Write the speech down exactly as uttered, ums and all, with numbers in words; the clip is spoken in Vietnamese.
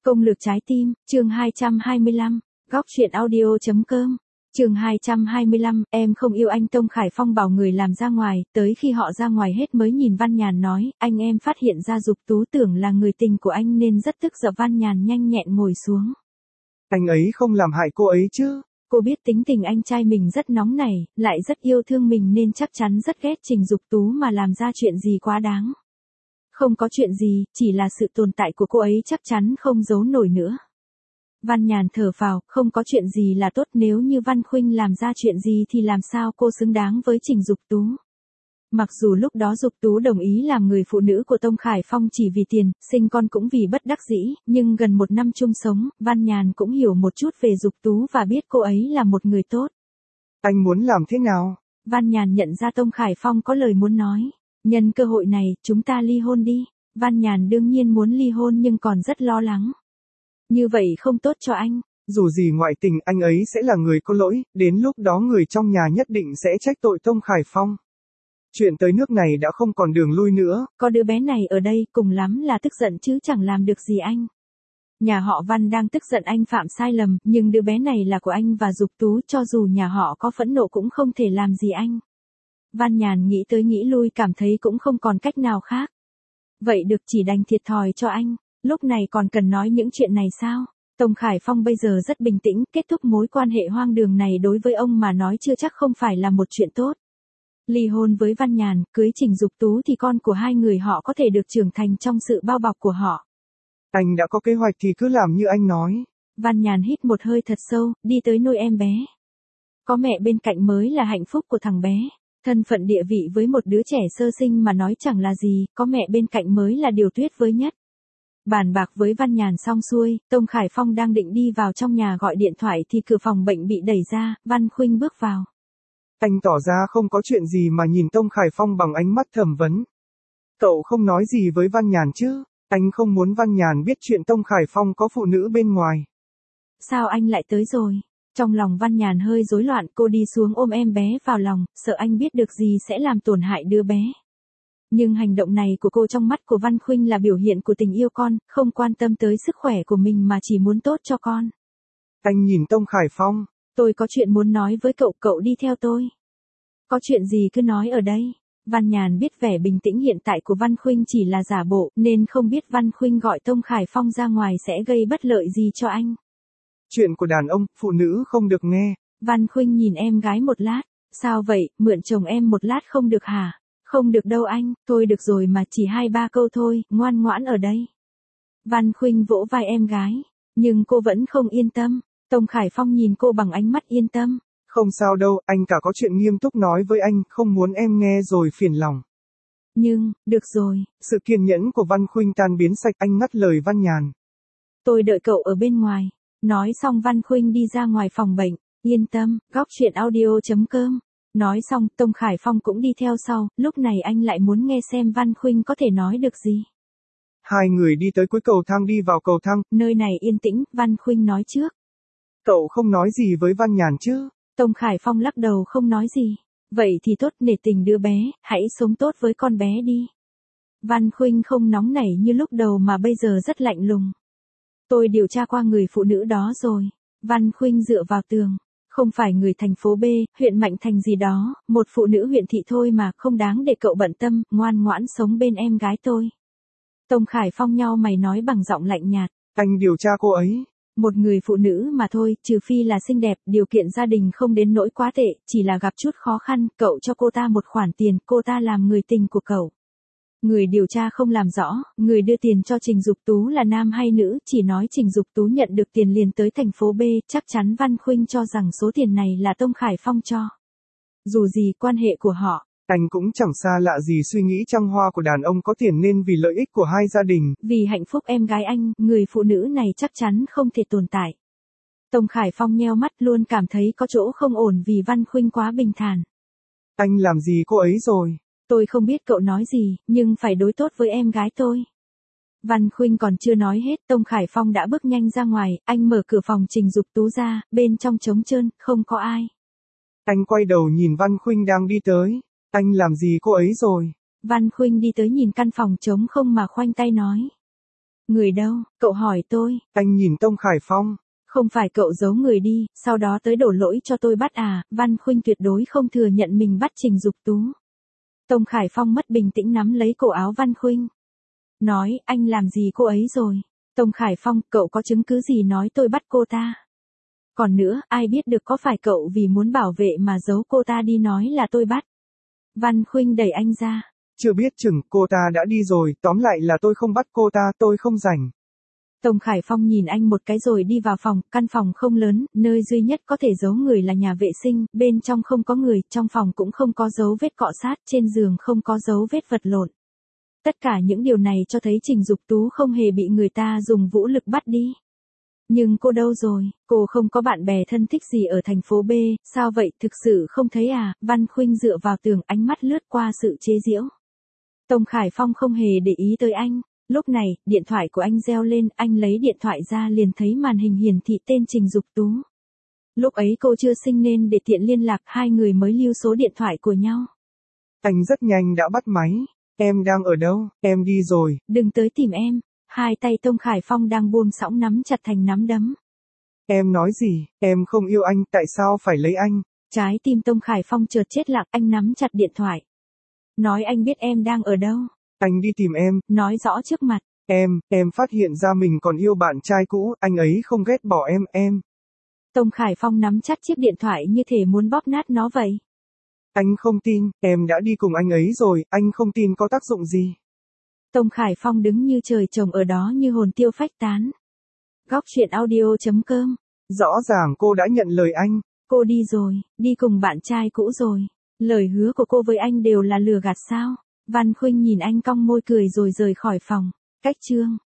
Công lược trái tim, chương hai trăm hai mươi lăm, góc truyện audio.com. Chương hai trăm hai mươi lăm, em không yêu anh. Tông Khải Phong bảo người làm ra ngoài, tới khi họ ra ngoài hết mới nhìn Văn Nhàn nói, anh em phát hiện ra Dục Tú tưởng là người tình của anh nên rất tức giận. Văn Nhàn nhanh nhẹn ngồi xuống. Anh ấy không làm hại cô ấy chứ? Cô biết tính tình anh trai mình rất nóng nảy, lại rất yêu thương mình nên chắc chắn rất ghét Trình Dục Tú mà làm ra chuyện gì quá đáng. Không có chuyện gì, chỉ là sự tồn tại của cô ấy chắc chắn không giấu nổi nữa. Văn Nhàn thở phào, không có chuyện gì là tốt, nếu như Văn Khuynh làm ra chuyện gì thì làm sao cô xứng đáng với Trình Dục Tú. Mặc dù lúc đó Dục Tú đồng ý làm người phụ nữ của Tông Khải Phong chỉ vì tiền, sinh con cũng vì bất đắc dĩ, nhưng gần một năm chung sống, Văn Nhàn cũng hiểu một chút về Dục Tú và biết cô ấy là một người tốt. Anh muốn làm thế nào? Văn Nhàn nhận ra Tông Khải Phong có lời muốn nói. Nhân cơ hội này, chúng ta ly hôn đi. Văn Nhàn đương nhiên muốn ly hôn nhưng còn rất lo lắng. Như vậy không tốt cho anh. Dù gì ngoại tình anh ấy sẽ là người có lỗi, đến lúc đó người trong nhà nhất định sẽ trách tội Tông Khải Phong. Chuyện tới nước này đã không còn đường lui nữa. Có đứa bé này ở đây cùng lắm là tức giận chứ chẳng làm được gì anh. Nhà họ Văn đang tức giận anh phạm sai lầm, nhưng đứa bé này là của anh và Dục Tú, cho dù nhà họ có phẫn nộ cũng không thể làm gì anh. Văn Nhàn nghĩ tới nghĩ lui cảm thấy cũng không còn cách nào khác. Vậy được, chỉ đành thiệt thòi cho anh. Lúc này còn cần nói những chuyện này sao? Tông Khải Phong bây giờ rất bình tĩnh, kết thúc mối quan hệ hoang đường này đối với ông mà nói chưa chắc không phải là một chuyện tốt. Ly hôn với Văn Nhàn, cưới Trình Dục Tú thì con của hai người họ có thể được trưởng thành trong sự bao bọc của họ. Anh đã có kế hoạch thì cứ làm như anh nói. Văn Nhàn hít một hơi thật sâu, đi tới nuôi em bé. Có mẹ bên cạnh mới là hạnh phúc của thằng bé. Thân phận địa vị với một đứa trẻ sơ sinh mà nói chẳng là gì, có mẹ bên cạnh mới là điều tuyệt vời nhất. Bàn bạc với Văn Nhàn xong xuôi, Tông Khải Phong đang định đi vào trong nhà gọi điện thoại thì cửa phòng bệnh bị đẩy ra, Văn Khuynh bước vào. Anh tỏ ra không có chuyện gì mà nhìn Tông Khải Phong bằng ánh mắt thẩm vấn. Cậu không nói gì với Văn Nhàn chứ? Anh không muốn Văn Nhàn biết chuyện Tông Khải Phong có phụ nữ bên ngoài. Sao anh lại tới rồi? Trong lòng Văn Nhàn hơi rối loạn, cô đi xuống ôm em bé vào lòng, sợ anh biết được gì sẽ làm tổn hại đứa bé. Nhưng hành động này của cô trong mắt của Văn Khuynh là biểu hiện của tình yêu con, không quan tâm tới sức khỏe của mình mà chỉ muốn tốt cho con. Anh nhìn Tông Khải Phong. Tôi có chuyện muốn nói với cậu, cậu đi theo tôi. Có chuyện gì cứ nói ở đây. Văn Nhàn biết vẻ bình tĩnh hiện tại của Văn Khuynh chỉ là giả bộ, nên không biết Văn Khuynh gọi Tông Khải Phong ra ngoài sẽ gây bất lợi gì cho anh. Chuyện của đàn ông, phụ nữ không được nghe. Văn Khuynh nhìn em gái một lát. Sao vậy, mượn chồng em một lát không được hả? Không được đâu anh, thôi được rồi mà, chỉ hai ba câu thôi, ngoan ngoãn ở đây. Văn Khuynh vỗ vai em gái, nhưng cô vẫn không yên tâm. Tông Khải Phong nhìn cô bằng ánh mắt yên tâm. Không sao đâu, anh cả có chuyện nghiêm túc nói với anh, không muốn em nghe rồi phiền lòng. Nhưng, được rồi. Sự kiên nhẫn của Văn Khuynh tan biến sạch, anh ngắt lời Văn Nhàn. Tôi đợi cậu ở bên ngoài. Nói xong Văn Khuynh đi ra ngoài phòng bệnh. Yên tâm, góc truyện audio.com. Nói xong, Tông Khải Phong cũng đi theo sau, lúc này anh lại muốn nghe xem Văn Khuynh có thể nói được gì. Hai người đi tới cuối cầu thang, đi vào cầu thang. Nơi này yên tĩnh, Văn Khuynh nói trước. Cậu không nói gì với Văn Nhàn chứ? Tông Khải Phong lắc đầu không nói gì. Vậy thì tốt, nể tình đứa bé, hãy sống tốt với con bé đi. Văn Khuynh không nóng nảy như lúc đầu mà bây giờ rất lạnh lùng. Tôi điều tra qua người phụ nữ đó rồi. Văn Khuynh dựa vào tường. Không phải người thành phố B, huyện Mạnh Thành gì đó, một phụ nữ huyện thị thôi mà, không đáng để cậu bận tâm, ngoan ngoãn sống bên em gái tôi. Tông Khải Phong nhau mày nói bằng giọng lạnh nhạt. Anh điều tra cô ấy. Một người phụ nữ mà thôi, trừ phi là xinh đẹp, điều kiện gia đình không đến nỗi quá tệ, chỉ là gặp chút khó khăn, cậu cho cô ta một khoản tiền, cô ta làm người tình của cậu. Người điều tra không làm rõ, người đưa tiền cho Trình Dục Tú là nam hay nữ, chỉ nói Trình Dục Tú nhận được tiền liền tới thành phố B, chắc chắn Văn Khuynh cho rằng số tiền này là Tông Khải Phong cho. Dù gì quan hệ của họ, anh cũng chẳng xa lạ gì suy nghĩ trăng hoa của đàn ông có tiền nên vì lợi ích của hai gia đình. Vì hạnh phúc em gái anh, người phụ nữ này chắc chắn không thể tồn tại. Tông Khải Phong nheo mắt, luôn cảm thấy có chỗ không ổn vì Văn Khuynh quá bình thản. Anh làm gì cô ấy rồi? Tôi không biết cậu nói gì, nhưng phải đối tốt với em gái tôi. Văn Khuynh còn chưa nói hết, Tông Khải Phong đã bước nhanh ra ngoài, anh mở cửa phòng Trình Dục Tú ra, bên trong trống trơn, không có ai. Anh quay đầu nhìn Văn Khuynh đang đi tới. Anh làm gì cô ấy rồi? Văn Khuynh đi tới nhìn căn phòng trống không mà khoanh tay nói. Người đâu, cậu hỏi tôi. Anh nhìn Tông Khải Phong. Không phải cậu giấu người đi, sau đó tới đổ lỗi cho tôi bắt à, Văn Khuynh tuyệt đối không thừa nhận mình bắt Trình Dục Tú. Tông Khải Phong mất bình tĩnh nắm lấy cổ áo Văn Khuynh. Nói, anh làm gì cô ấy rồi? Tông Khải Phong, cậu có chứng cứ gì nói tôi bắt cô ta? Còn nữa, ai biết được có phải cậu vì muốn bảo vệ mà giấu cô ta đi nói là tôi bắt? Văn Khuynh đẩy anh ra. Chưa biết chừng, cô ta đã đi rồi, tóm lại là tôi không bắt cô ta, tôi không rảnh. Tông Khải Phong nhìn anh một cái rồi đi vào phòng, căn phòng không lớn, nơi duy nhất có thể giấu người là nhà vệ sinh, bên trong không có người, trong phòng cũng không có dấu vết cọ sát, trên giường không có dấu vết vật lộn. Tất cả những điều này cho thấy Trình Dục Tú không hề bị người ta dùng vũ lực bắt đi. Nhưng cô đâu rồi, cô không có bạn bè thân thích gì ở thành phố B, sao vậy, thực sự không thấy à? Văn Khuynh dựa vào tường, ánh mắt lướt qua sự chế giễu. Tông Khải Phong không hề để ý tới anh. Lúc này, điện thoại của anh reo lên, anh lấy điện thoại ra liền thấy màn hình hiển thị tên Trình Dục Tú. Lúc ấy cô chưa sinh nên để tiện liên lạc, hai người mới lưu số điện thoại của nhau. Anh rất nhanh đã bắt máy. Em đang ở đâu, em đi rồi. Đừng tới tìm em. Hai tay Tông Khải Phong đang buông xõng nắm chặt thành nắm đấm. Em nói gì, em không yêu anh, tại sao phải lấy anh? Trái tim Tông Khải Phong chợt chết lặng, anh nắm chặt điện thoại. Nói anh biết em đang ở đâu. Anh đi tìm em. Nói rõ trước mặt. Em, em phát hiện ra mình còn yêu bạn trai cũ, anh ấy không ghét bỏ em, em. Tông Khải Phong nắm chặt chiếc điện thoại như thể muốn bóp nát nó vậy. Anh không tin, em đã đi cùng anh ấy rồi, anh không tin có tác dụng gì. Tông Khải Phong đứng như trời trồng ở đó như hồn tiêu phách tán. Góc truyện audio chấm com. Rõ ràng cô đã nhận lời anh. Cô đi rồi, đi cùng bạn trai cũ rồi. Lời hứa của cô với anh đều là lừa gạt sao? Văn Khuynh nhìn anh cong môi cười rồi rời khỏi phòng. Cách chương